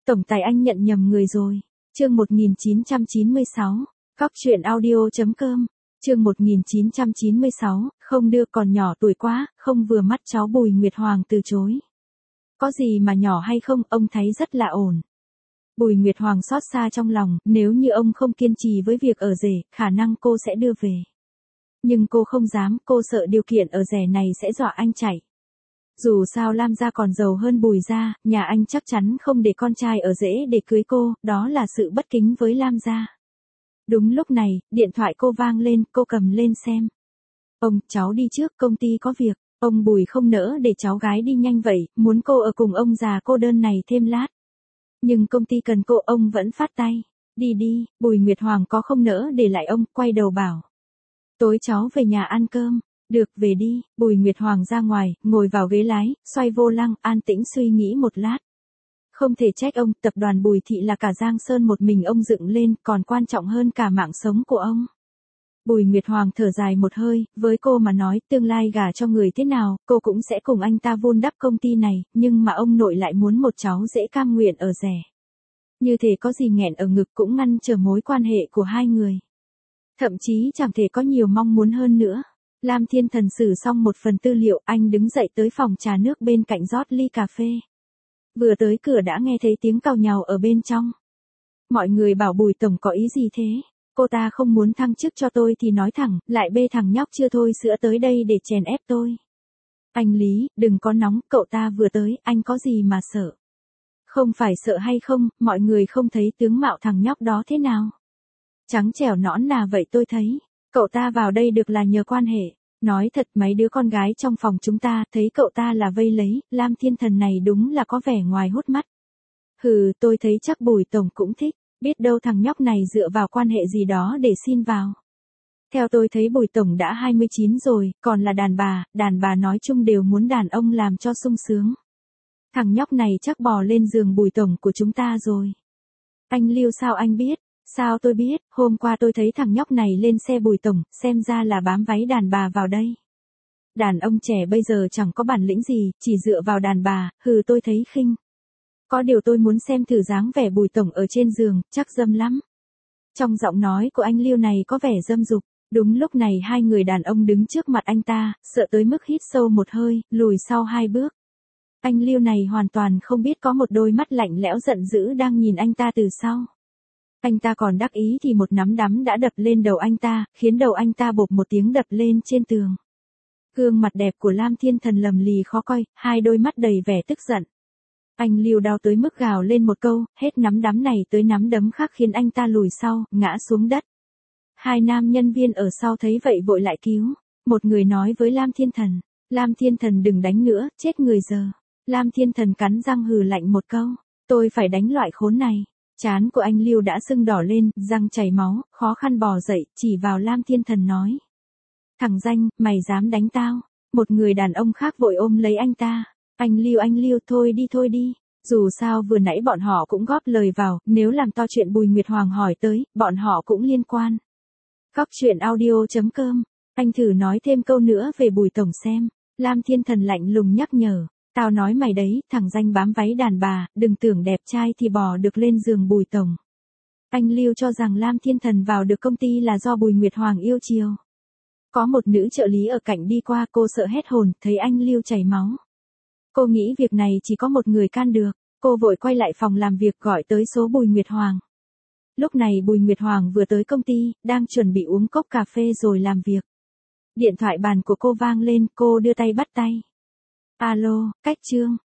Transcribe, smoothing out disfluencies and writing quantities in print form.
Tổng tài anh nhận nhầm người rồi. Chương 1996. Cóc truyện audio.com. Chương 1996, không đưa còn nhỏ tuổi quá, không vừa mắt cháu Bùi Nguyệt Hoàng từ chối. Có gì mà nhỏ hay không, ông thấy rất là ổn. Bùi Nguyệt Hoàng xót xa trong lòng, nếu như ông không kiên trì với việc ở rể, khả năng cô sẽ đưa về. Nhưng cô không dám, cô sợ điều kiện ở rể này sẽ dọa anh chạy. Dù sao Lam gia còn giàu hơn Bùi gia, nhà anh chắc chắn không để con trai ở rể để cưới cô, đó là sự bất kính với Lam gia. Đúng lúc này, điện thoại cô vang lên, cô cầm lên xem. Ông, cháu đi trước, công ty có việc. Ông Bùi không nỡ để cháu gái đi nhanh vậy, muốn cô ở cùng ông già cô đơn này thêm lát. Nhưng công ty cần cô, ông vẫn phát tay. Đi đi, Bùi Nguyệt Hoàng có không nỡ để lại ông, quay đầu bảo. Tối cháu về nhà ăn cơm. Được, về đi. Bùi Nguyệt Hoàng ra ngoài, ngồi vào ghế lái, xoay vô lăng, an tĩnh suy nghĩ một lát. Không thể trách ông, tập đoàn Bùi Thị là cả Giang Sơn một mình ông dựng lên, còn quan trọng hơn cả mạng sống của ông. Bùi Nguyệt Hoàng thở dài một hơi, với cô mà nói, tương lai gả cho người thế nào, cô cũng sẽ cùng anh ta vun đắp công ty này, nhưng mà ông nội lại muốn một cháu dễ cam nguyện ở rể. Như thế có gì nghẹn ở ngực cũng ngăn trở mối quan hệ của hai người. Thậm chí chẳng thể có nhiều mong muốn hơn nữa. Lam Thiên Thần xử xong một phần tư liệu, anh đứng dậy tới phòng trà nước bên cạnh rót ly cà phê. Vừa tới cửa đã nghe thấy tiếng càu nhàu ở bên trong. Mọi người bảo Bùi Tổng có ý gì thế? Cô ta không muốn thăng chức cho tôi thì nói thẳng, lại bê thằng nhóc chưa thôi sữa tới đây để chèn ép tôi. Anh Lý, đừng có nóng, cậu ta vừa tới, anh có gì mà sợ? Không phải sợ hay không, mọi người không thấy tướng mạo thằng nhóc đó thế nào? Trắng trẻo nõn nà vậy tôi thấy. Cậu ta vào đây được là nhờ quan hệ. Nói thật mấy đứa con gái trong phòng chúng ta thấy cậu ta là vây lấy, Lam Thiên Thần này đúng là có vẻ ngoài hút mắt. Hừ, tôi thấy chắc Bùi Tổng cũng thích, biết đâu thằng nhóc này dựa vào quan hệ gì đó để xin vào. Theo tôi thấy Bùi Tổng đã 29 rồi, còn là đàn bà nói chung đều muốn đàn ông làm cho sung sướng. Thằng nhóc này chắc bò lên giường Bùi Tổng của chúng ta rồi. Anh Lưu sao anh biết? Sao tôi biết, hôm qua tôi thấy thằng nhóc này lên xe Bùi Tổng, xem ra là bám váy đàn bà vào đây. Đàn ông trẻ bây giờ chẳng có bản lĩnh gì, chỉ dựa vào đàn bà, hừ tôi thấy khinh. Có điều tôi muốn xem thử dáng vẻ Bùi Tổng ở trên giường, chắc dâm lắm. Trong giọng nói của anh Liêu này có vẻ dâm dục. Đúng lúc này hai người đàn ông đứng trước mặt anh ta, sợ tới mức hít sâu một hơi, lùi sau hai bước. Anh Liêu này hoàn toàn không biết có một đôi mắt lạnh lẽo giận dữ đang nhìn anh ta từ sau. Anh ta còn đắc ý thì một nắm đấm đã đập lên đầu anh ta, khiến đầu anh ta bộp một tiếng đập lên trên tường. Gương mặt đẹp của Lam Thiên Thần lầm lì khó coi, hai đôi mắt đầy vẻ tức giận. Anh Liêu đau tới mức gào lên một câu, hết nắm đấm này tới nắm đấm khác khiến anh ta lùi sau, ngã xuống đất. Hai nam nhân viên ở sau thấy vậy vội lại cứu. Một người nói với Lam Thiên Thần, Lam Thiên Thần đừng đánh nữa, chết người giờ. Lam Thiên Thần cắn răng hừ lạnh một câu, tôi phải đánh loại khốn này. Trán của anh Liêu đã sưng đỏ lên, răng chảy máu, khó khăn bò dậy, chỉ vào Lam Thiên Thần nói. Thằng danh, mày dám đánh tao. Một người đàn ông khác vội ôm lấy anh ta. Anh Liêu thôi đi. Dù sao vừa nãy bọn họ cũng góp lời vào, nếu làm to chuyện Bùi Nguyệt Hoàng hỏi tới, bọn họ cũng liên quan. Cóc truyện audio.com. Anh thử nói thêm câu nữa về Bùi Tổng xem. Lam Thiên Thần lạnh lùng nhắc nhở. Tao nói mày đấy, thằng danh bám váy đàn bà, đừng tưởng đẹp trai thì bò được lên giường Bùi Tổng. Anh Liêu cho rằng Lam Thiên Thần vào được công ty là do Bùi Nguyệt Hoàng yêu chiều. Có một nữ trợ lý ở cạnh đi qua, cô sợ hết hồn, thấy anh Liêu chảy máu. Cô nghĩ việc này chỉ có một người can được, cô vội quay lại phòng làm việc gọi tới số Bùi Nguyệt Hoàng. Lúc này Bùi Nguyệt Hoàng vừa tới công ty, đang chuẩn bị uống cốc cà phê rồi làm việc. Điện thoại bàn của cô vang lên, cô đưa tay bắt tay. Alo, Cách Trương,